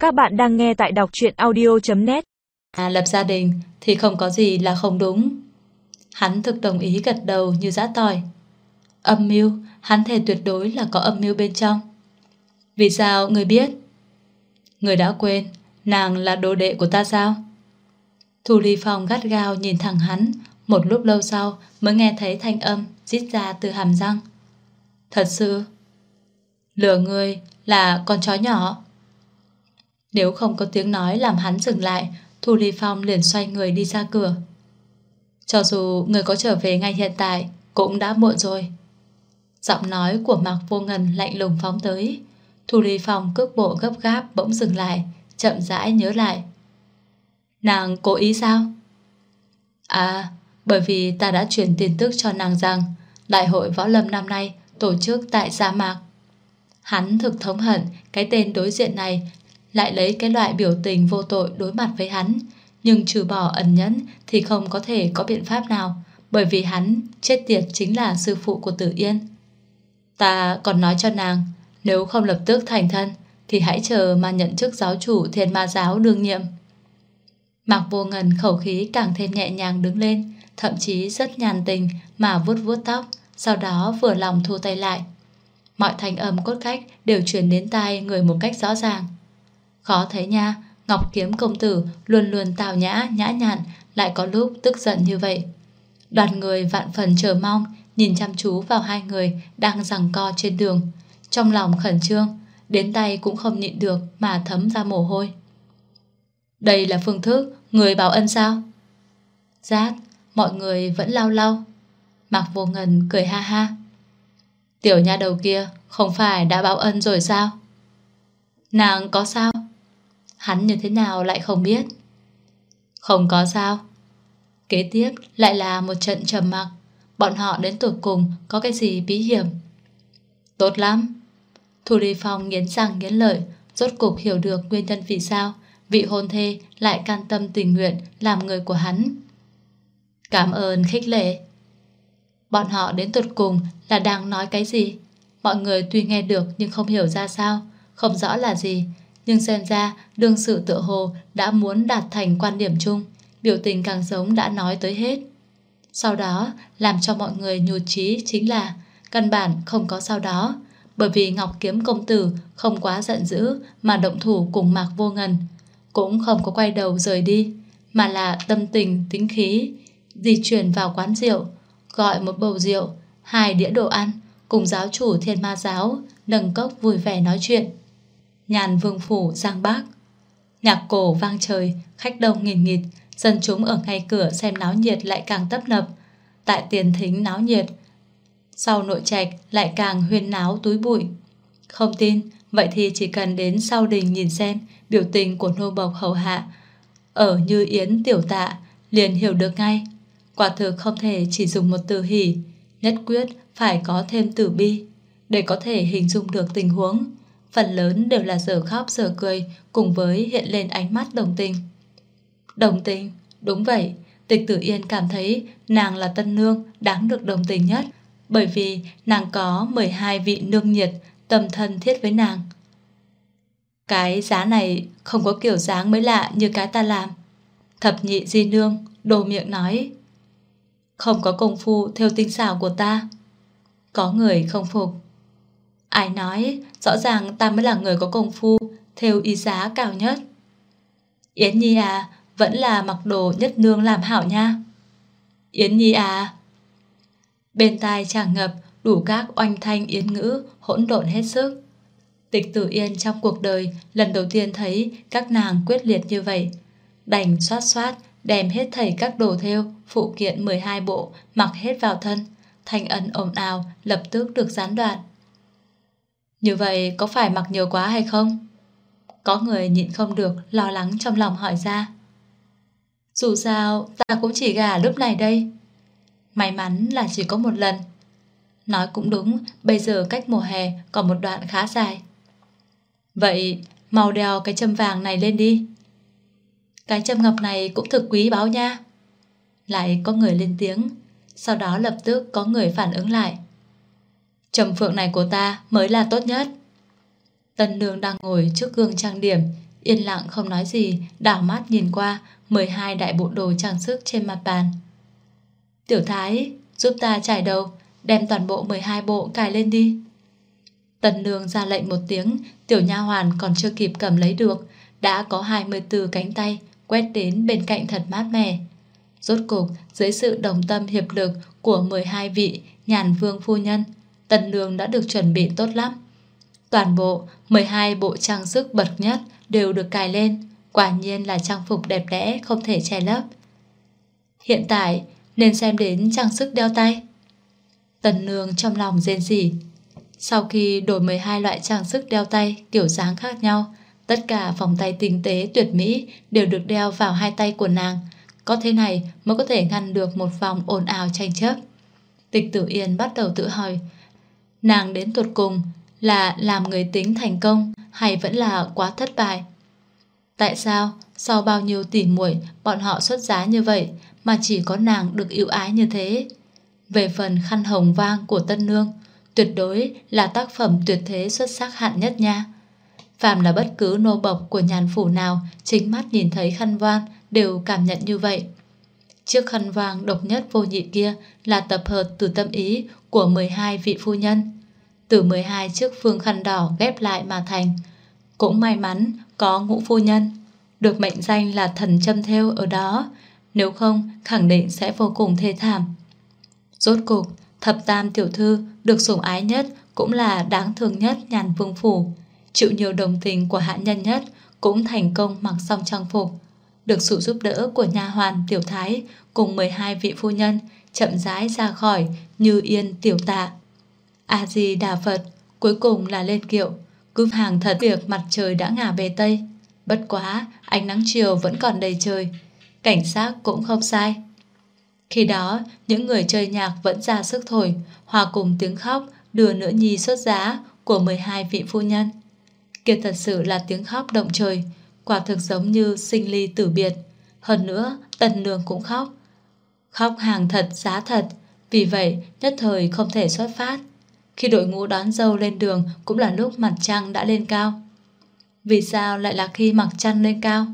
Các bạn đang nghe tại đọc truyện audio.net. Lập gia đình thì không có gì là không đúng. Hắn thực đồng ý gật đầu như giã tỏi. Âm mưu, hắn thề tuyệt đối là có âm mưu bên trong. Vì sao người biết? Người đã quên nàng là đồ đệ của ta sao? Thu Ly Phong gắt gao nhìn thẳng hắn. Một lúc lâu sau mới nghe thấy thanh âm rít ra từ hàm răng. Thật sự? Lừa người là con chó nhỏ. Nếu không có tiếng nói làm hắn dừng lại, Thu Ly Phong liền xoay người đi ra cửa. Cho dù người có trở về ngay hiện tại cũng đã muộn rồi. Giọng nói của Mạc Vô Ngân lạnh lùng phóng tới. Thu Ly Phong cước bộ gấp gáp bỗng dừng lại, chậm rãi nhớ lại. Nàng cố ý sao? À, bởi vì ta đã truyền tin tức cho nàng rằng đại hội võ lâm năm nay tổ chức tại sa mạc. Hắn thực thống hận cái tên đối diện này lại lấy cái loại biểu tình vô tội đối mặt với hắn, nhưng trừ bỏ ẩn nhẫn thì không có thể có biện pháp nào, bởi vì hắn chết tiệt chính là sư phụ của Tử Yên. Ta còn nói cho nàng, nếu không lập tức thành thân thì hãy chờ mà nhận chức giáo chủ Thiên Ma giáo đương nhiệm. Mạc Vô Ngân khẩu khí càng thêm nhẹ nhàng đứng lên, thậm chí rất nhàn tình mà vuốt vuốt tóc, sau đó vừa lòng thu tay lại. Mọi thanh âm cốt cách đều truyền đến tai người một cách rõ ràng. Khó thấy nha, Ngọc Kiếm công tử luôn luôn tào nhã, nhã nhặn, lại có lúc tức giận như vậy. Đoàn người vạn phần chờ mong nhìn chăm chú vào hai người đang giằng co trên đường, trong lòng khẩn trương, đến tay cũng không nhịn được mà thấm ra mồ hôi. Đây là phương thức người báo ân sao? Rát, mọi người vẫn lau lau. Mạc Vô Ngân cười ha ha. Tiểu nha đầu kia không phải đã báo ân rồi sao? Nàng có sao? Hắn như thế nào lại không biết? Không có sao. Kế tiếp lại là một trận trầm mặc. Bọn họ đến tột cùng có cái gì bí hiểm? Tốt lắm. Thu Ly Phong nghiến răng nghiến lợi, rốt cục hiểu được nguyên nhân vì sao vị hôn thê lại can tâm tình nguyện làm người của hắn. Cảm ơn khích lệ. Bọn họ đến tột cùng là đang nói cái gì? Mọi người tuy nghe được nhưng không hiểu ra sao, không rõ là gì, nhưng xem ra đương sự tựa hồ đã muốn đạt thành quan điểm chung, biểu tình càng giống đã nói tới hết. Sau đó làm cho mọi người nhụt chí chính là căn bản không có sau đó, bởi vì Ngọc Kiếm công tử không quá giận dữ mà động thủ cùng Mạc Vô Ngân, cũng không có quay đầu rời đi, mà là tâm tình tính khí di chuyển vào quán rượu, gọi một bầu rượu, 2 đĩa đồ ăn, cùng giáo chủ Thiên Ma giáo nâng cốc vui vẻ nói chuyện. Nhàn Vương phủ Giang Bắc. Nhạc cổ vang trời, khách đông nghìn nghịt, dân chúng ở ngay cửa xem náo nhiệt lại càng tấp nập. Tại tiền thính náo nhiệt, sau nội trạch lại càng huyên náo túi bụi. Không tin, vậy thì chỉ cần đến sau đình nhìn xem biểu tình của nô bộc hầu hạ ở Như Yến tiểu tạ liền hiểu được ngay. Quả thực không thể chỉ dùng một từ hỉ, nhất quyết phải có thêm từ bi để có thể hình dung được tình huống. Phần lớn đều là giờ khóc giờ cười, cùng với hiện lên ánh mắt đồng tình. Đồng tình? Đúng vậy. Tịch Tử Yên cảm thấy nàng là tân nương đáng được đồng tình nhất, bởi vì nàng có 12 vị nương nhiệt tâm thân thiết với nàng. Cái giá này không có kiểu dáng mới lạ như cái ta làm. Thập nhị di nương đồ miệng nói. Không có công phu theo tinh xảo của ta. Có người không phục. Ai nói, rõ ràng ta mới là người có công phu theo y giá cao nhất. Yến Nhi à, vẫn là mặc đồ nhất nương làm hảo nha. Yến Nhi à. Bên tai tràn ngập đủ các oanh thanh yến ngữ hỗn độn hết sức. Tịch Tử Yên trong cuộc đời lần đầu tiên thấy các nàng quyết liệt như vậy, đành xoát xoát đem hết thảy các đồ thêu phụ kiện 12 bộ mặc hết vào thân. Thanh ân ồn ào lập tức được gián đoạn. Như vậy có phải mặc nhiều quá hay không? Có người nhịn không được lo lắng trong lòng hỏi ra. Dù sao ta cũng chỉ gả lúc này đây. May mắn là chỉ có một lần. Nói cũng đúng, bây giờ cách mùa hè còn một đoạn khá dài. Vậy mau đeo cái châm vàng này lên đi. Cái châm ngọc này cũng thực quý báu nha. Lại có người lên tiếng. Sau đó lập tức có người phản ứng lại. Châm phượng này của ta mới là tốt nhất. Tân nương đang ngồi trước gương trang điểm, yên lặng không nói gì, đảo mắt nhìn qua 12 đại bộ đồ trang sức trên mặt bàn. Tiểu Thái, giúp ta trải đầu, đem toàn bộ 12 bộ cài lên đi. Tần Nương ra lệnh một tiếng, tiểu nha hoàn còn chưa kịp cầm lấy được, đã có 24 cánh tay quét đến bên cạnh thật mát mẻ. Rốt cục, dưới sự đồng tâm hiệp lực của 12 vị nhàn vương phu nhân, Tần Nương đã được chuẩn bị tốt lắm. Toàn bộ 12 bộ trang sức bậc nhất đều được cài lên, quả nhiên là trang phục đẹp đẽ không thể che lấp. Hiện tại nên xem đến trang sức đeo tay. Tần Nương trong lòng rên rỉ. Sau khi đổi 12 loại trang sức đeo tay kiểu dáng khác nhau, tất cả vòng tay tinh tế tuyệt mỹ đều được đeo vào hai tay của nàng. Có thế này mới có thể ngăn được một vòng ồn ào tranh chấp. Tịch Tử Yên bắt đầu tự hỏi, nàng đến tột cùng là làm người tính thành công hay vẫn là quá thất bại? Tại sao sau bao nhiêu tỉ muội bọn họ xuất giá như vậy mà chỉ có nàng được ưu ái như thế? Về phần khăn hồng vang của Tân Nương, tuyệt đối là tác phẩm tuyệt thế xuất sắc hạng nhất nha. Phàm là bất cứ nô bộc của nhàn phủ nào chính mắt nhìn thấy khăn vang đều cảm nhận như vậy. Chiếc khăn vang độc nhất vô nhị kia là tập hợp từ tâm ý của 12 vị phu nhân, từ 12 chiếc phương khăn đỏ ghép lại mà thành. Cũng may mắn có Ngũ phu nhân được mệnh danh là thần châm thêu ở đó, nếu không khẳng định sẽ vô cùng thê thảm. Rốt cục, thập tam tiểu thư được sủng ái nhất cũng là đáng thương nhất nhàn vương phủ, chịu nhiều đồng tình của hạ nhân nhất, cũng thành công mặc xong trang phục, được sự giúp đỡ của nha hoàn Tiểu Thái cùng 12 vị phu nhân chậm rãi ra khỏi Như Yên Tiểu Tạ. A Di Đà Phật, cuối cùng là lên kiệu. Cứ hàng thật việc mặt trời đã ngả về Tây, bất quá ánh nắng chiều vẫn còn đầy trời, cảnh sắc cũng không sai. Khi đó, những người chơi nhạc vẫn ra sức thổi, hòa cùng tiếng khóc đưa nữ nhi xuất giá của 12 vị phu nhân. Kia thật sự là tiếng khóc động trời, quả thực giống như sinh ly tử biệt. Hơn nữa, Tần Nương cũng khóc. Khóc hàng thật giá thật, vì vậy nhất thời không thể xuất phát. Khi đội ngũ đón dâu lên đường cũng là lúc mặt trăng đã lên cao. Vì sao lại là khi mặt trăng lên cao?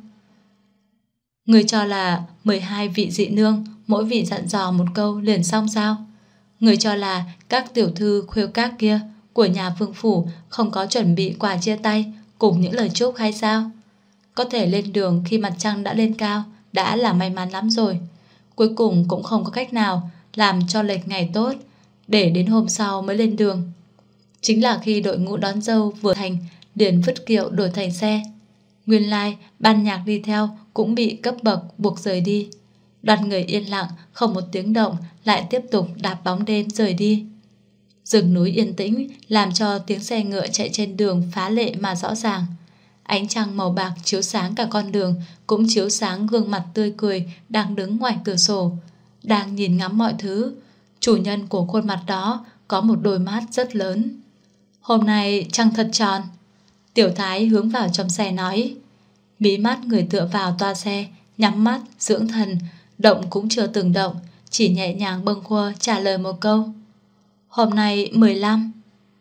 Người cho là 12 vị dị nương mỗi vị dặn dò một câu liền xong sao? Người cho là các tiểu thư khuêu các kia của nhà vương phủ không có chuẩn bị quà chia tay cùng những lời chúc hay sao? Có thể lên đường khi mặt trăng đã lên cao đã là may mắn lắm rồi. Cuối cùng cũng không có cách nào làm cho lệch ngày tốt, để đến hôm sau mới lên đường. Chính là khi đội ngũ đón dâu vừa thành, liền vứt kiệu đổi thành xe. Nguyên lai ban nhạc đi theo cũng bị cấp bậc buộc rời đi. Đoàn người yên lặng, không một tiếng động, lại tiếp tục đạp bóng đêm rời đi. Rừng núi yên tĩnh làm cho tiếng xe ngựa chạy trên đường phá lệ mà rõ ràng. Ánh trăng màu bạc chiếu sáng cả con đường, cũng chiếu sáng gương mặt tươi cười đang đứng ngoài cửa sổ, đang nhìn ngắm mọi thứ. Chủ nhân của khuôn mặt đó có một đôi mắt rất lớn. Hôm nay trăng thật tròn. Tiểu Thái hướng vào trong xe nói. Mí mắt người tựa vào toa xe, nhắm mắt, dưỡng thần, động cũng chưa từng động, chỉ nhẹ nhàng bâng quơ trả lời một câu. Hôm nay 15.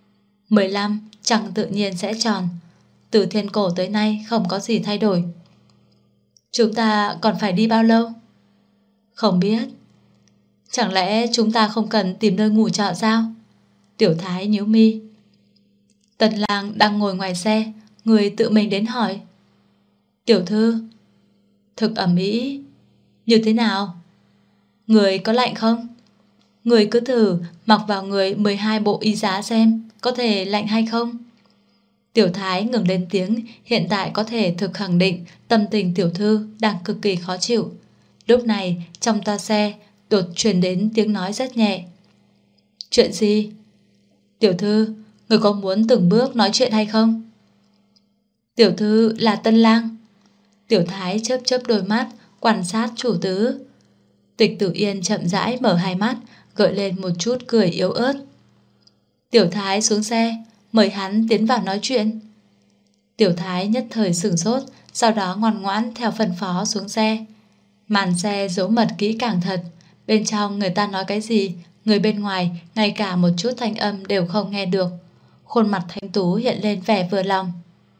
15 trăng tự nhiên sẽ tròn. Từ thiên cổ tới nay không có gì thay đổi. Chúng ta còn phải đi bao lâu? Không biết. Chẳng lẽ chúng ta không cần tìm nơi ngủ trọ sao? Tiểu Thái nhíu mi. Tần Lang đang ngồi ngoài xe, người tự mình đến hỏi. Tiểu thư, thực ẩm ĩ. Như thế nào? Người có lạnh không? Người cứ thử mặc vào người 12 bộ y giá xem có thể lạnh hay không? Tiểu Thái ngừng lên tiếng, hiện tại có thể thực khẳng định tâm tình tiểu thư đang cực kỳ khó chịu. Lúc này trong toa xe đột truyền đến tiếng nói rất nhẹ. Chuyện gì? Tiểu thư, người có muốn từng bước nói chuyện hay không? Tiểu thư là Tân Lang. Tiểu Thái chớp chớp đôi mắt quan sát chủ tứ. Tịch Tử Yên chậm rãi mở hai mắt, gợi lên một chút cười yếu ớt. Tiểu Thái xuống xe, mời hắn tiến vào nói chuyện. Tiểu Thái nhất thời sửng sốt, sau đó ngoan ngoãn theo phân phó xuống xe. Màn xe giấu mật kỹ càng thật, bên trong người ta nói cái gì, người bên ngoài ngay cả một chút thanh âm đều không nghe được. Khuôn mặt thanh tú hiện lên vẻ vừa lòng.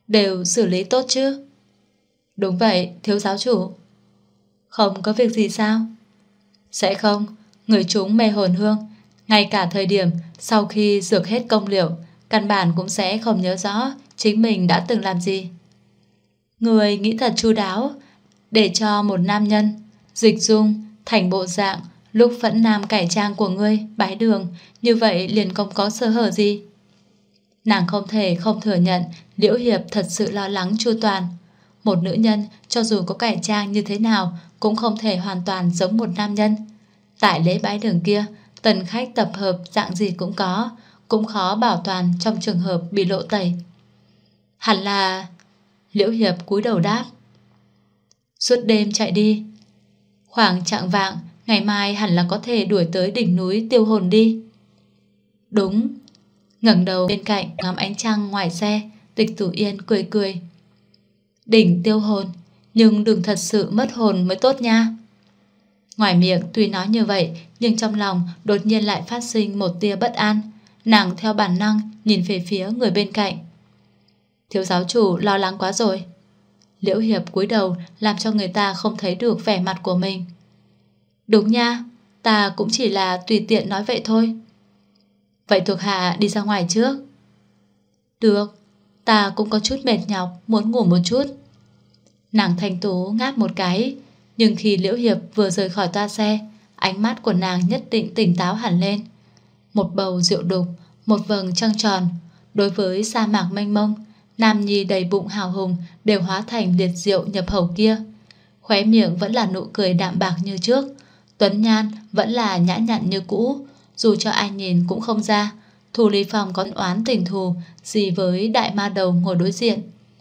Đều xử lý tốt chứ? Đúng vậy, thiếu giáo chủ. Không có việc gì sao? Sẽ không, người chúng mê hồn hương. Ngay cả thời điểm sau khi dược hết công liệu, căn bản cũng sẽ không nhớ rõ chính mình đã từng làm gì. Người nghĩ thật chu đáo, để cho một nam nhân dịch dung thành bộ dạng lúc phẫn nam cải trang của ngươi bái đường, như vậy liền không có sơ hở gì. Nàng không thể không thừa nhận Liễu Hiệp thật sự lo lắng chu toàn. Một nữ nhân cho dù có cải trang như thế nào cũng không thể hoàn toàn giống một nam nhân. Tại lễ bái đường kia, tần khách tập hợp dạng gì cũng có, cũng khó bảo toàn trong trường hợp bị lộ tẩy. Hẳn là... Liễu Hiệp cúi đầu đáp. Suốt đêm chạy đi. Khoảng chạng vạng, ngày mai hẳn là có thể đuổi tới đỉnh núi Tiêu Hồn đi. Đúng. Ngẩng đầu bên cạnh ngắm ánh trăng ngoài xe, Tịch Tử Yên cười cười. Đỉnh Tiêu Hồn, nhưng đừng thật sự mất hồn mới tốt nha. Ngoài miệng tuy nói như vậy, nhưng trong lòng đột nhiên lại phát sinh một tia bất an. Nàng theo bản năng nhìn về phía người bên cạnh. Thiếu giáo chủ lo lắng quá rồi. Liễu Hiệp cúi đầu làm cho người ta không thấy được vẻ mặt của mình. Đúng nha, ta cũng chỉ là tùy tiện nói vậy thôi. Vậy thuộc hạ đi ra ngoài trước. Được, ta cũng có chút mệt nhọc, muốn ngủ một chút. Nàng thanh tú ngáp một cái, nhưng khi Liễu Hiệp vừa rời khỏi toa xe, ánh mắt của nàng nhất định tỉnh táo hẳn lên. Một bầu rượu đục, một vầng trăng tròn, đối với sa mạc mênh mông, nam nhi đầy bụng hào hùng đều hóa thành liệt rượu nhập khẩu kia. Khóe miệng vẫn là nụ cười đạm bạc như trước, tuấn nhan vẫn là nhã nhặn như cũ, dù cho ai nhìn cũng không ra Thu Ly Phong có oán tình thù gì với đại ma đầu ngồi đối diện.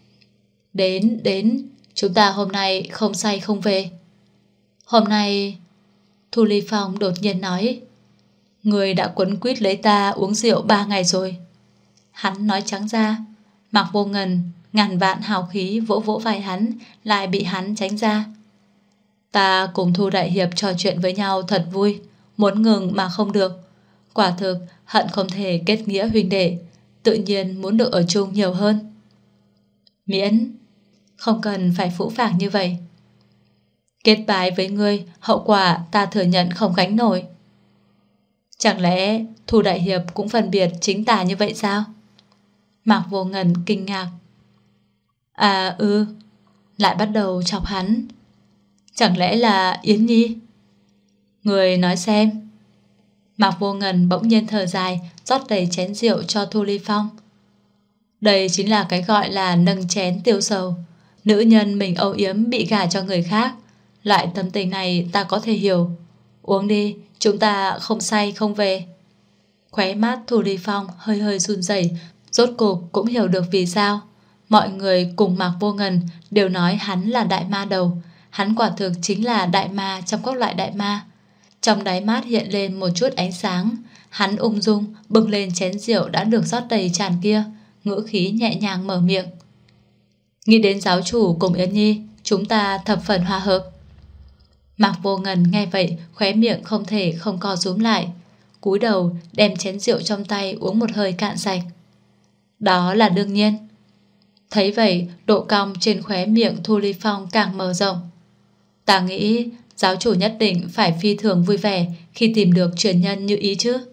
Đến, chúng ta hôm nay không say không về. Hôm nay... Thu Ly Phong đột nhiên nói, người đã quấn quýt lấy ta uống rượu 3 ngày rồi. Hắn nói trắng ra. Mạc Vô Ngần ngàn vạn hào khí vỗ vỗ vai hắn, lại bị hắn tránh ra. Ta cùng Thu Đại Hiệp trò chuyện với nhau thật vui, muốn ngừng mà không được. Quả thực hận không thể kết nghĩa huynh đệ, tự nhiên muốn được ở chung nhiều hơn. Miễn, không cần phải phũ phàng như vậy. Kết bái với ngươi, hậu quả ta thừa nhận không gánh nổi. Chẳng lẽ Thu Đại Hiệp cũng phân biệt chính tà như vậy sao? Mạc Vô Ngần kinh ngạc. À lại bắt đầu chọc hắn. Chẳng lẽ là Yến Nhi? Người nói xem. Mạc Vô Ngần bỗng nhiên thở dài, rót đầy chén rượu cho Thu Ly Phong. Đây chính là cái gọi là nâng chén tiêu sầu. Nữ nhân mình âu yếm bị gả cho người khác, loại tâm tình này ta có thể hiểu. Uống đi, chúng ta không say không về. Khóe mắt Thu Ly Phong hơi hơi run rẩy, rốt cục cũng hiểu được vì sao mọi người cùng Mạc Vô Ngần đều nói hắn là đại ma đầu. Hắn quả thực chính là đại ma trong các loại đại ma. Trong đáy mắt hiện lên một chút ánh sáng. Hắn ung dung bưng lên chén rượu đã được rót đầy tràn kia, ngữ khí nhẹ nhàng mở miệng. Nghĩ đến giáo chủ cùng Yến Nhi, chúng ta thập phần hòa hợp. Mạc Vô Ngần nghe vậy, khóe miệng không thể không co rúm lại, cúi đầu đem chén rượu trong tay uống một hơi cạn sạch. Đó là đương nhiên. Thấy vậy, độ cong trên khóe miệng Thu Ly Phong càng mở rộng. Ta nghĩ giáo chủ nhất định phải phi thường vui vẻ khi tìm được truyền nhân như ý chứ.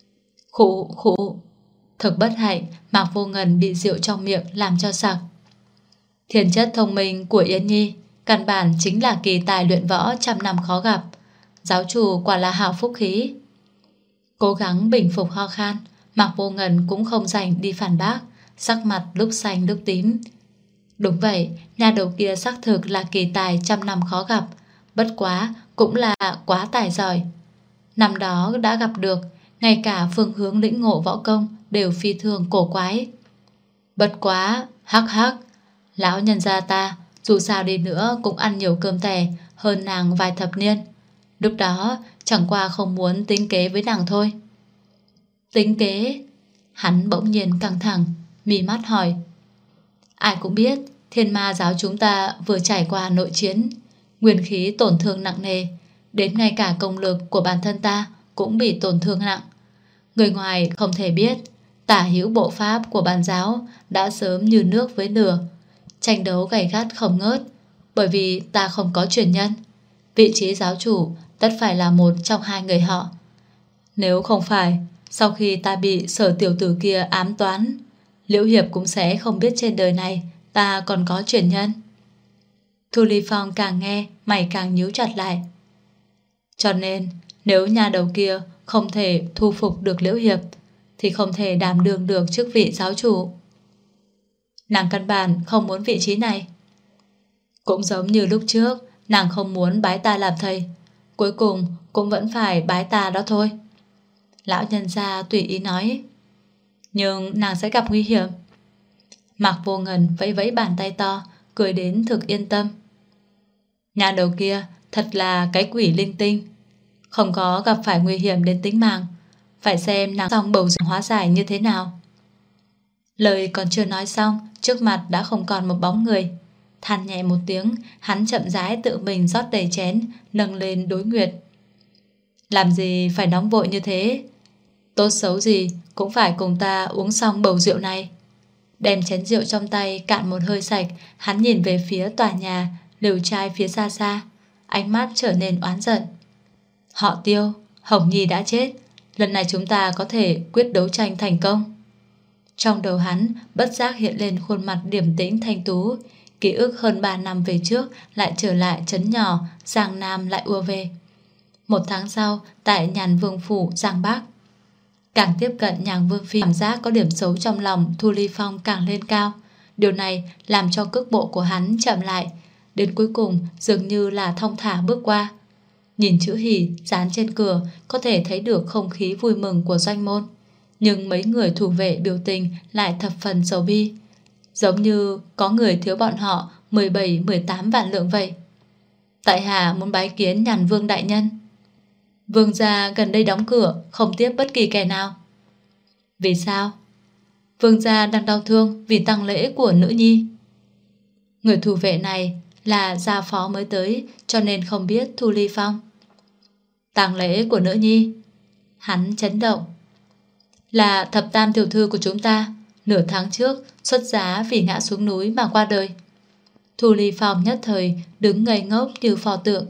Khụ. Thực bất hạnh, Mạc Vô Ngần bị rượu trong miệng làm cho sặc. Thiên chất thông minh của Yến Nhi căn bản chính là kỳ tài luyện võ trăm năm khó gặp. Giáo chủ quả là hào phúc khí. Cố gắng bình phục ho khan, Mạc Vô Ngần cũng không rảnh đi phản bác, sắc mặt lúc xanh lúc tím. Đúng vậy, nhà đầu kia xác thực là kỳ tài trăm năm khó gặp, bất quá cũng là quá tài giỏi. Năm đó đã gặp được, ngay cả phương hướng lĩnh ngộ võ công đều phi thường cổ quái. Bất quá, hắc, lão nhân gia ta dù sao đi nữa cũng ăn nhiều cơm tẻ hơn nàng vài thập niên. Lúc đó chẳng qua không muốn tính kế với nàng thôi. Tính kế? Hắn bỗng nhiên căng thẳng, mí mắt hỏi. Ai cũng biết Thiên Ma giáo chúng ta vừa trải qua nội chiến, nguyên khí tổn thương nặng nề, đến ngay cả công lực của bản thân ta cũng bị tổn thương nặng. Người ngoài không thể biết, Tả hữu bộ pháp của bàn giáo đã sớm như nước với lửa, tranh đấu gay gắt không ngớt. Bởi vì ta không có truyền nhân, vị trí giáo chủ tất phải là một trong hai người họ. Nếu không phải, sau khi ta bị Sở tiểu tử kia ám toán, Liễu Hiệp cũng sẽ không biết trên đời này ta còn có truyền nhân. Thu Ly Phong càng nghe mày càng nhíu chặt lại. Cho nên nếu nhà đầu kia không thể thu phục được Liễu Hiệp thì không thể đảm đương được chức vị giáo chủ. Nàng căn bản không muốn vị trí này. Cũng giống như lúc trước nàng không muốn bái ta làm thầy, cuối cùng cũng vẫn phải bái ta đó thôi. Lão nhân gia tùy ý nói. Nhưng nàng sẽ gặp nguy hiểm. Mạc Vô Ngần vẫy vẫy bàn tay to, cười đến thực yên tâm. Nhà đầu kia thật là cái quỷ linh tinh, không có gặp phải nguy hiểm đến tính mạng. Phải xem nàng xong bầu dưỡng hóa giải như thế nào. Lời còn chưa nói xong, trước mặt đã không còn một bóng người. Than nhẹ một tiếng, hắn chậm rãi tự mình rót đầy chén, nâng lên đối Nguyệt. Làm gì phải nóng vội như thế? Tốt xấu gì cũng phải cùng ta uống xong bầu rượu này. Đem chén rượu trong tay cạn một hơi sạch, hắn nhìn về phía tòa nhà lều trai phía xa xa, ánh mắt trở nên oán giận. Họ Tiêu, Hồng Nhi đã chết, lần này chúng ta có thể quyết đấu tranh thành công. Trong đầu hắn bất giác hiện lên khuôn mặt điềm tĩnh thanh tú, ký ức hơn 3 năm về trước lại trở lại trấn nhỏ Giang Nam lại ùa về. 1 tháng sau, tại Nhàn Vương phủ Giang Bắc. Càng tiếp cận Nhàn Vương phi, cảm giác có điểm xấu trong lòng Thu Ly Phong càng lên cao. Điều này làm cho cước bộ của hắn chậm lại, đến cuối cùng dường như là thong thả bước qua. Nhìn chữ hỉ dán trên cửa, có thể thấy được không khí vui mừng của doanh môn. Nhưng mấy người thủ vệ biểu tình lại thập phần sầu bi, giống như có người thiếu bọn họ 17-18 vạn lượng vậy. Tại hạ muốn bái kiến Nhàn Vương đại nhân. Vương gia gần đây đóng cửa, không tiếp bất kỳ kẻ nào. Vì sao? Vương gia đang đau thương vì tang lễ của nữ nhi. Người thủ vệ này là gia phó mới tới, cho nên không biết Thu Ly Phong. Tang lễ của nữ nhi? Hắn chấn động. Là thập tam tiểu thư của chúng ta, nửa tháng trước xuất giá vì ngã xuống núi mà qua đời. Thu Ly Phong nhất thời đứng ngây ngốc như pho tượng.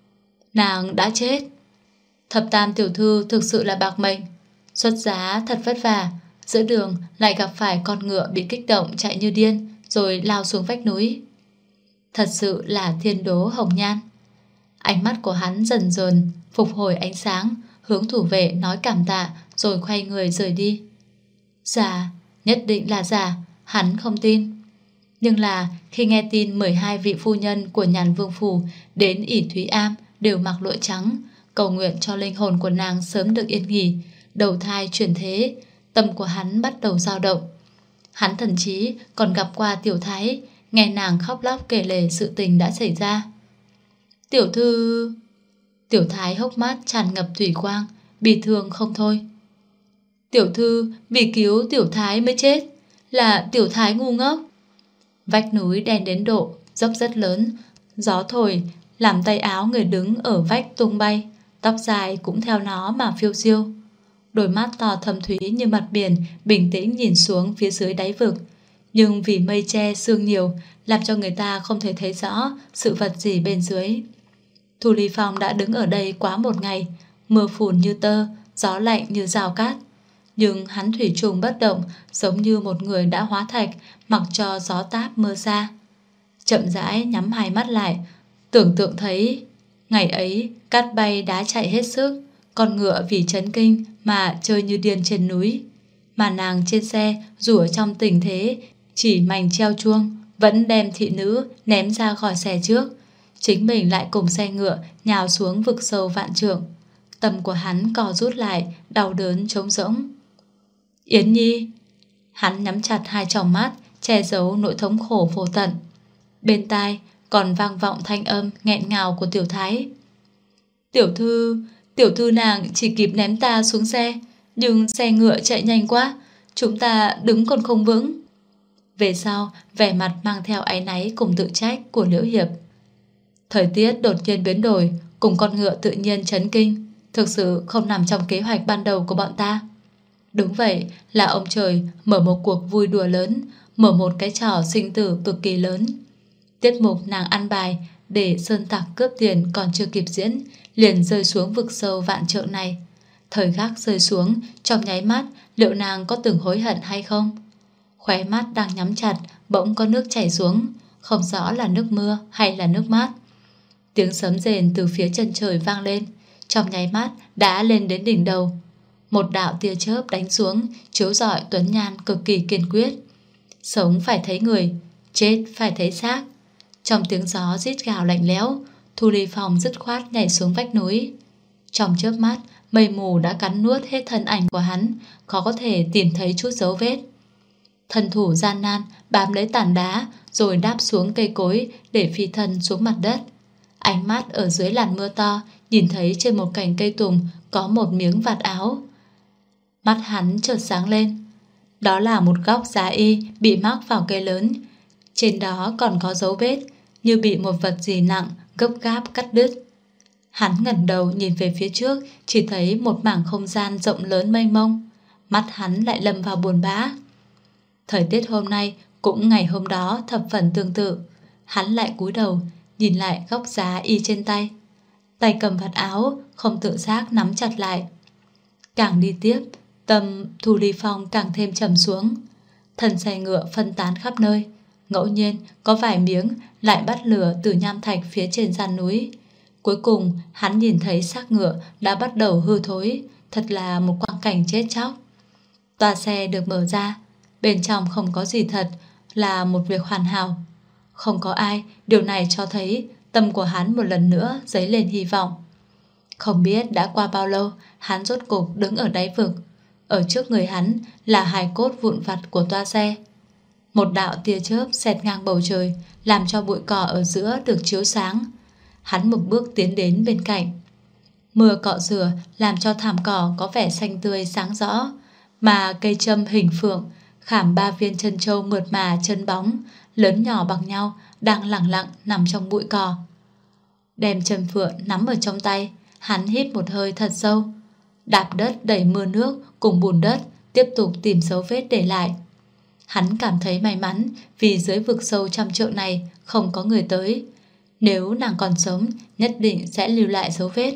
Nàng đã chết. Thập tam tiểu thư thực sự là bạc mệnh, xuất giá thật vất vả, giữa đường lại gặp phải con ngựa bị kích động chạy như điên rồi lao xuống vách núi. Thật sự là thiên đố hồng nhan. Ánh mắt của hắn dần dần phục hồi ánh sáng, hướng thủ vệ nói cảm tạ rồi quay người rời đi. Giả, nhất định là giả, hắn không tin. Nhưng là khi nghe tin 12 vị phu nhân của Nhàn Vương phủ đến ỷ Thúy Am đều mặc lụa trắng, cầu nguyện cho linh hồn của nàng sớm được yên nghỉ, đầu thai chuyển thế, tâm của hắn bắt đầu dao động. Hắn thậm chí còn gặp qua tiểu thái, nghe nàng khóc lóc kể lể sự tình đã xảy ra. Tiểu thư... Tiểu thái hốc mắt tràn ngập thủy quang, bi thương không thôi. Tiểu thư vì cứu tiểu thái mới chết, là tiểu thái ngu ngốc. Vách núi đen đến độ, dốc rất lớn, gió thổi làm tay áo người đứng ở vách tung bay, tóc dài cũng theo nó mà phiêu diêu. Đôi mắt to thâm thúy như mặt biển bình tĩnh nhìn xuống phía dưới đáy vực, nhưng vì mây che sương nhiều làm cho người ta không thể thấy rõ sự vật gì bên dưới. Thu Ly Phong đã đứng ở đây quá 1 ngày, mưa phùn như tơ, gió lạnh như rào cát, nhưng hắn thủy chung bất động, giống như một người đã hóa thạch, mặc cho gió táp mưa xa. Chậm rãi nhắm hai mắt lại, tưởng tượng thấy ngày ấy cát bay đá chạy hết sức, con ngựa vì chấn kinh mà chơi như điên trên núi, mà nàng trên xe dù ở trong tình thế chỉ mảnh treo chuông vẫn đem thị nữ ném ra khỏi xe trước, chính mình lại cùng xe ngựa nhào xuống vực sâu vạn trượng. Tâm của hắn co rút lại, đau đớn trống rỗng. Yến Nhi. Hắn nhắm chặt hai tròng mắt, che giấu nỗi thống khổ vô tận. Bên tai còn vang vọng thanh âm nghẹn ngào của tiểu thái. Tiểu thư nàng chỉ kịp ném ta xuống xe, nhưng xe ngựa chạy nhanh quá, chúng ta đứng còn không vững. Về sau, vẻ mặt mang theo áy náy cùng tự trách của Liễu Hiệp. Thời tiết đột nhiên biến đổi, cùng con ngựa tự nhiên chấn kinh, thực sự không nằm trong kế hoạch ban đầu của bọn ta. Đúng vậy, là ông trời mở một cuộc vui đùa lớn, mở một cái trò sinh tử cực kỳ lớn. Tiết mục nàng ăn bài để sơn tặc cướp tiền còn chưa kịp diễn, liền rơi xuống vực sâu vạn trượng này. Thời khắc rơi xuống, trong nháy mắt, liệu nàng có từng hối hận hay không? Khóe mắt đang nhắm chặt, bỗng có nước chảy xuống, không rõ là nước mưa hay là nước mát. Tiếng sấm rền từ phía chân trời vang lên, trong nháy mắt đã lên đến đỉnh đầu. Một đạo tia chớp đánh xuống, chiếu rọi tuấn nhan cực kỳ kiên quyết. Sống phải thấy người, chết phải thấy xác. Trong tiếng gió rít gào lạnh lẽo, Thu Ly Phong dứt khoát nhảy xuống vách núi. Trong chớp mắt, mây mù đã cắn nuốt hết thân ảnh của hắn, khó có thể tìm thấy chút dấu vết. Thân thủ gian nan bám lấy tảng đá, rồi đáp xuống cây cối để phi thân xuống mặt đất. Ánh mắt ở dưới làn mưa to, nhìn thấy trên một cành cây tùng có một miếng vạt áo. Mắt hắn chợt sáng lên. Đó là một góc giá y bị mắc vào cây lớn. Trên đó còn có dấu vết, như bị một vật gì nặng gấp gáp cắt đứt. Hắn ngẩng đầu nhìn về phía trước, chỉ thấy một mảng không gian rộng lớn mênh mông. Mắt hắn lại lâm vào buồn bã. Thời tiết hôm nay cũng ngày hôm đó thập phần tương tự. Hắn lại cúi đầu, nhìn lại góc giá y trên tay. Tay cầm vạt áo, không tự giác nắm chặt lại. Càng đi tiếp, tâm Thu Ly Phong càng thêm trầm xuống. Thân xe ngựa phân tán khắp nơi. Ngẫu nhiên có vài miếng lại bắt lửa từ nham thạch phía trên gian núi. Cuối cùng hắn nhìn thấy xác ngựa đã bắt đầu hư thối. Thật là một quang cảnh chết chóc. Toa xe được mở ra, bên trong không có gì thật, là một việc hoàn hảo. Không có ai, điều này cho thấy tâm của hắn một lần nữa dấy lên hy vọng. Không biết đã qua bao lâu, hắn rốt cục đứng ở đáy vực. Ở trước người hắn là hài cốt vụn vặt của toa xe. Một đạo tia chớp xẹt ngang bầu trời, làm cho bụi cỏ ở giữa được chiếu sáng. Hắn một bước tiến đến bên cạnh. Mưa cọ rửa làm cho thảm cỏ có vẻ xanh tươi sáng rõ, mà cây châm hình phượng khảm 3 viên chân châu mượt mà chân bóng, lớn nhỏ bằng nhau, đang lẳng lặng nằm trong bụi cỏ. Đem chân phượng nắm ở trong tay, hắn hít một hơi thật sâu, đạp đất đầy mưa nước cùng bùn đất, tiếp tục tìm dấu vết để lại. Hắn cảm thấy may mắn vì dưới vực sâu trăm trượng này không có người tới. Nếu nàng còn sống, nhất định sẽ lưu lại dấu vết.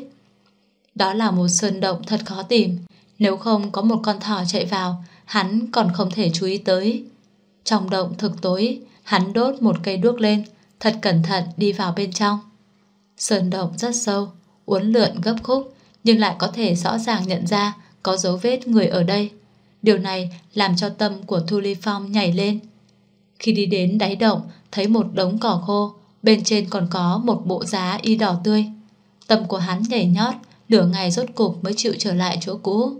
Đó là một sơn động thật khó tìm. Nếu không có một con thỏ chạy vào, hắn còn không thể chú ý tới. Trong động thực tối, hắn đốt một cây đuốc lên, thật cẩn thận đi vào bên trong. Sơn động rất sâu, uốn lượn gấp khúc, nhưng lại có thể rõ ràng nhận ra có dấu vết người ở đây. Điều này làm cho tâm của Thu Ly Phong nhảy lên. Khi đi đến đáy động, thấy một đống cỏ khô, bên trên còn có một bộ giá y đỏ tươi. Tâm của hắn nhảy nhót, nửa ngày rốt cục mới chịu trở lại chỗ cũ.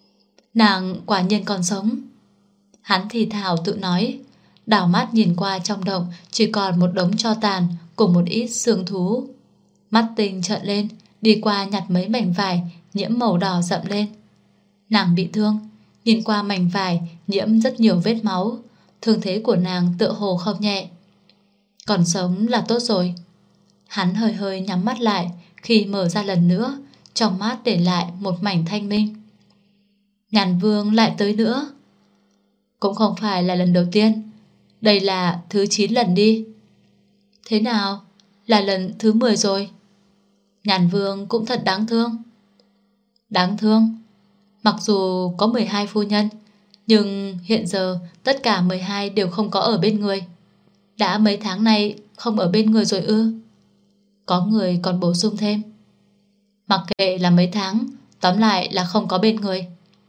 Nàng quả nhiên còn sống. Hắn thì thào tự nói. Đảo mắt nhìn qua trong động, chỉ còn một đống tro tàn cùng một ít xương thú. Mắt tinh trợn lên, đi qua nhặt mấy mảnh vải nhiễm màu đỏ rậm lên. Nàng bị thương, nhìn qua mảnh vải nhiễm rất nhiều vết máu. Thương thế của nàng tựa hồ không nhẹ. Còn sống là tốt rồi. Hắn hơi hơi nhắm mắt lại, khi mở ra lần nữa, trong mắt để lại một mảnh thanh minh. Nhàn Vương lại tới nữa. Cũng không phải là lần đầu tiên, đây là thứ 9 lần đi. Thế nào? Là lần thứ 10 rồi. Nhàn Vương cũng thật đáng thương. Đáng thương? Mặc dù có 12 phu nhân, nhưng hiện giờ tất cả 12 đều không có ở bên người. Đã mấy tháng nay không ở bên người rồi ư? Có người còn bổ sung thêm. Mặc kệ là mấy tháng, tóm lại là không có bên người.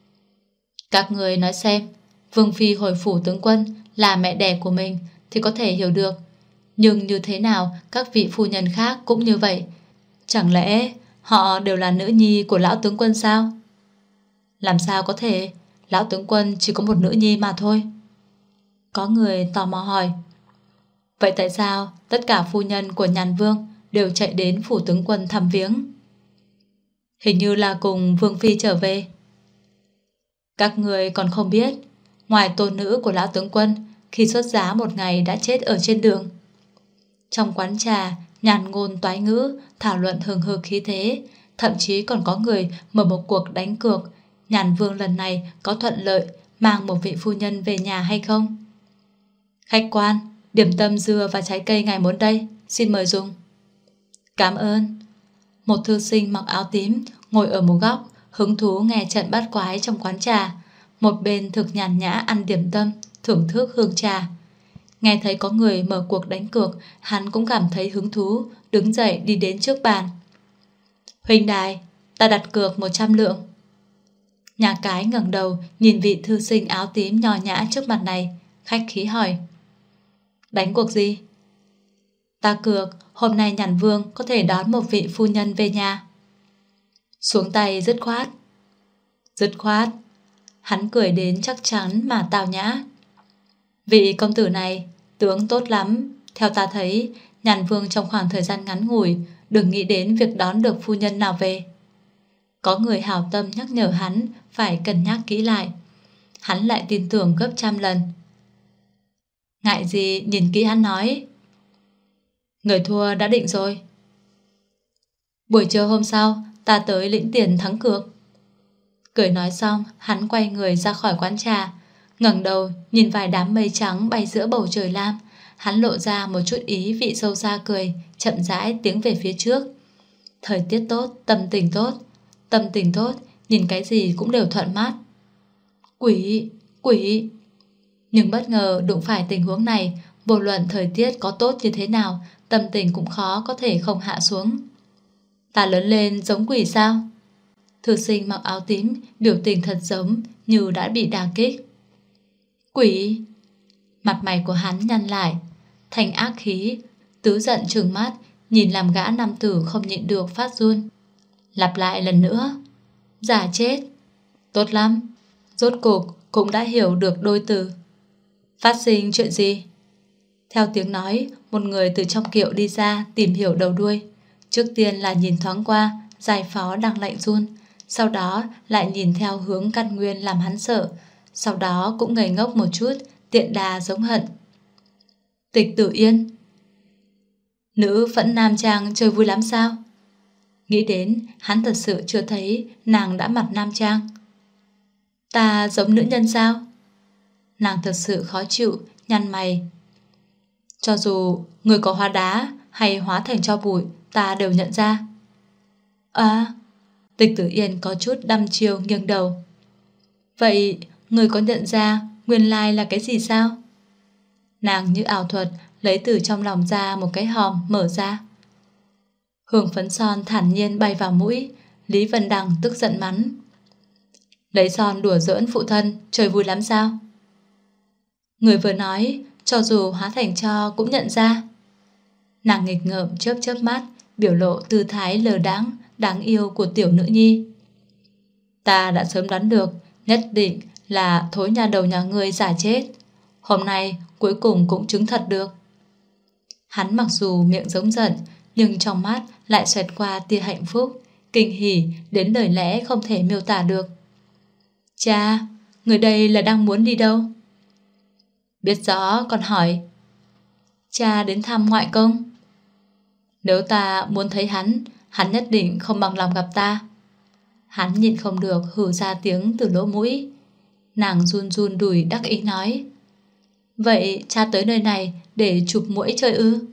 Các người nói xem, Vương Phi hồi phủ tướng quân là mẹ đẻ của mình thì có thể hiểu được. Nhưng như thế nào các vị phu nhân khác cũng như vậy? Chẳng lẽ họ đều là nữ nhi của lão tướng quân sao? Làm sao có thể? Lão tướng quân chỉ có một nữ nhi mà thôi. Có người tò mò hỏi. Vậy tại sao tất cả phu nhân của Nhàn Vương đều chạy đến phủ tướng quân thăm viếng? Hình như là cùng Vương Phi trở về. Các người còn không biết, ngoài tôn nữ của lão tướng quân, khi xuất giá một ngày đã chết ở trên đường. Trong quán trà, nhàn ngôn toái ngữ, thảo luận hừng hực khí thế, thậm chí còn có người mở một cuộc đánh cược, Nhàn Vương lần này có thuận lợi mang một vị phu nhân về nhà hay không? Khách quan, điểm tâm dưa và trái cây ngài muốn đây, xin mời dùng. Cảm ơn. Một thư sinh mặc áo tím ngồi ở một góc, hứng thú nghe trận bát quái trong quán trà, một bên thực nhàn nhã ăn điểm tâm, thưởng thức hương trà. Nghe thấy có người mở cuộc đánh cược, hắn cũng cảm thấy hứng thú, đứng dậy đi đến trước bàn. Huynh đài, ta đặt cược 100 lượng. Nhà cái ngẩng đầu nhìn vị thư sinh áo tím nho nhã trước mặt này, khách khí hỏi. Đánh cuộc gì? Ta cược hôm nay Nhàn Vương có thể đón một vị phu nhân về nhà. Xuống tay dứt khoát. Dứt khoát. Hắn cười đến chắc chắn mà tào nhã. Vị công tử này tướng tốt lắm. Theo ta thấy, Nhàn Vương trong khoảng thời gian ngắn ngủi đừng nghĩ đến việc đón được phu nhân nào về. Có người hảo tâm nhắc nhở hắn phải cân nhắc kỹ lại. Hắn lại tin tưởng gấp trăm lần. Ngại gì nhìn kỹ hắn nói. Người thua đã định rồi. Buổi trưa hôm sau ta tới lĩnh tiền thắng cược. Cười nói xong, hắn quay người ra khỏi quán trà, ngẩng đầu nhìn vài đám mây trắng bay giữa bầu trời lam. Hắn lộ ra một chút ý vị sâu xa cười, chậm rãi tiến về phía trước. Thời tiết tốt, tâm tình tốt. Tâm tình tốt, nhìn cái gì cũng đều thuận mắt. Quỷ, quỷ. Nhưng bất ngờ đụng phải tình huống này, vô luận thời tiết có tốt như thế nào, tâm tình cũng khó có thể không hạ xuống. Ta lớn lên giống quỷ sao? Thư sinh mặc áo tím, biểu tình thật giống như đã bị đả kích. Quỷ! Mặt mày của hắn nhăn lại, thành ác khí, tứ giận trừng mắt, nhìn làm gã nam tử không nhịn được phát run. Lặp lại lần nữa. Giả chết. Tốt lắm. Rốt cục cũng đã hiểu được đôi từ. Phát sinh chuyện gì? Theo tiếng nói, một người từ trong kiệu đi ra tìm hiểu đầu đuôi. Trước tiên là nhìn thoáng qua Giai Phó đang lạnh run, sau đó lại nhìn theo hướng căn nguyên làm hắn sợ, sau đó cũng ngây ngốc một chút, tiện đà giống hận. Tịch Tử Yên. Nữ phẫn nam trang chơi vui lắm sao? Nghĩ đến hắn thật sự chưa thấy nàng đã mặc nam trang. Ta giống nữ nhân sao? Nàng thật sự khó chịu, nhăn mày. Cho dù người có hóa đá hay hóa thành tro bụi, ta đều nhận ra. À, Tịch Tử Yên có chút đăm chiêu nghiêng đầu. Vậy người có nhận ra nguyên lai là cái gì sao? Nàng như ảo thuật lấy từ trong lòng ra một cái hòm mở ra. Hương phấn son thản nhiên bay vào mũi. Lý Vân Đằng tức giận mắng. Lấy son đùa giỡn phụ thân, chơi vui lắm sao? Người vừa nói, cho dù hóa thành tro cũng nhận ra. Nàng nghịch ngợm chớp chớp mắt, biểu lộ tư thái lờ đãng, đáng yêu của tiểu nữ nhi. Ta đã sớm đoán được, nhất định là thối nhà đầu nhà ngươi giả chết. Hôm nay cuối cùng cũng chứng thật được. Hắn mặc dù miệng giống giận, nhưng trong mắt lại xoẹt qua tia hạnh phúc, kinh hỉ đến lời lẽ không thể miêu tả được. Cha, người đây là đang muốn đi đâu? Biết rõ còn hỏi. Cha đến thăm ngoại công. Nếu ta muốn thấy hắn nhất định không bằng lòng gặp ta. Hắn nhịn không được hừ ra tiếng từ lỗ mũi. Nàng run run đùi đắc ý nói. Vậy cha tới nơi này để chụp muỗi chơi ư?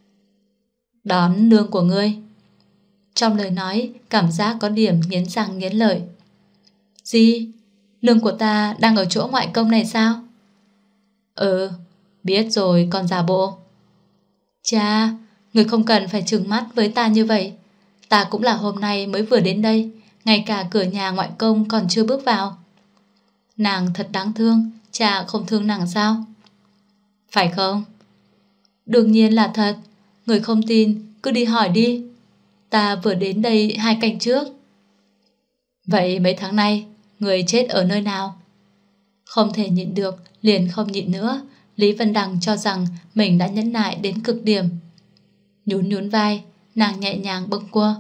Đón nương của ngươi. Trong lời nói cảm giác có điểm nghiến răng nghiến lợi. Gì? Nương của ta đang ở chỗ ngoại công này sao? Ừ, biết rồi còn giả bộ. Cha, người không cần phải trừng mắt với ta như vậy. Ta cũng là hôm nay mới vừa đến đây, ngay cả cửa nhà ngoại công còn chưa bước vào. Nàng thật đáng thương, cha không thương nàng sao? Phải không? Đương nhiên là thật. Người không tin cứ đi hỏi đi. Ta vừa đến đây 2 canh trước. Vậy mấy tháng nay người chết ở nơi nào? Không thể nhịn được, liền không nhịn nữa. Lý Vân Đằng cho rằng mình đã nhẫn nại đến cực điểm. Nhún nhún vai, nàng nhẹ nhàng bâng quơ.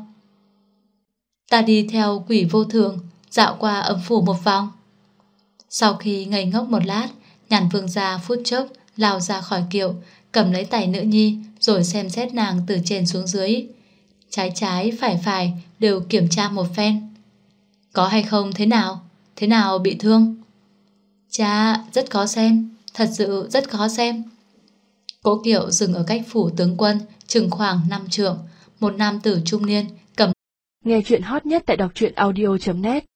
Ta đi theo quỷ vô thường, dạo qua âm phủ một vòng. Sau khi ngây ngốc một lát, Nhàn Vương gia phút chốc lao ra khỏi kiệu, cầm lấy tay nữ nhi rồi xem xét nàng từ trên xuống dưới. Trái trái phải phải đều kiểm tra một phen. Có hay không thế nào? Thế nào, bị thương? Cha, rất khó xem, thật sự rất khó xem. Cỗ kiệu dừng ở cách phủ tướng quân chừng khoảng 5 trượng. Một nam tử trung niên cầm. Nghe chuyện hot nhất tại đọc truyện audio.net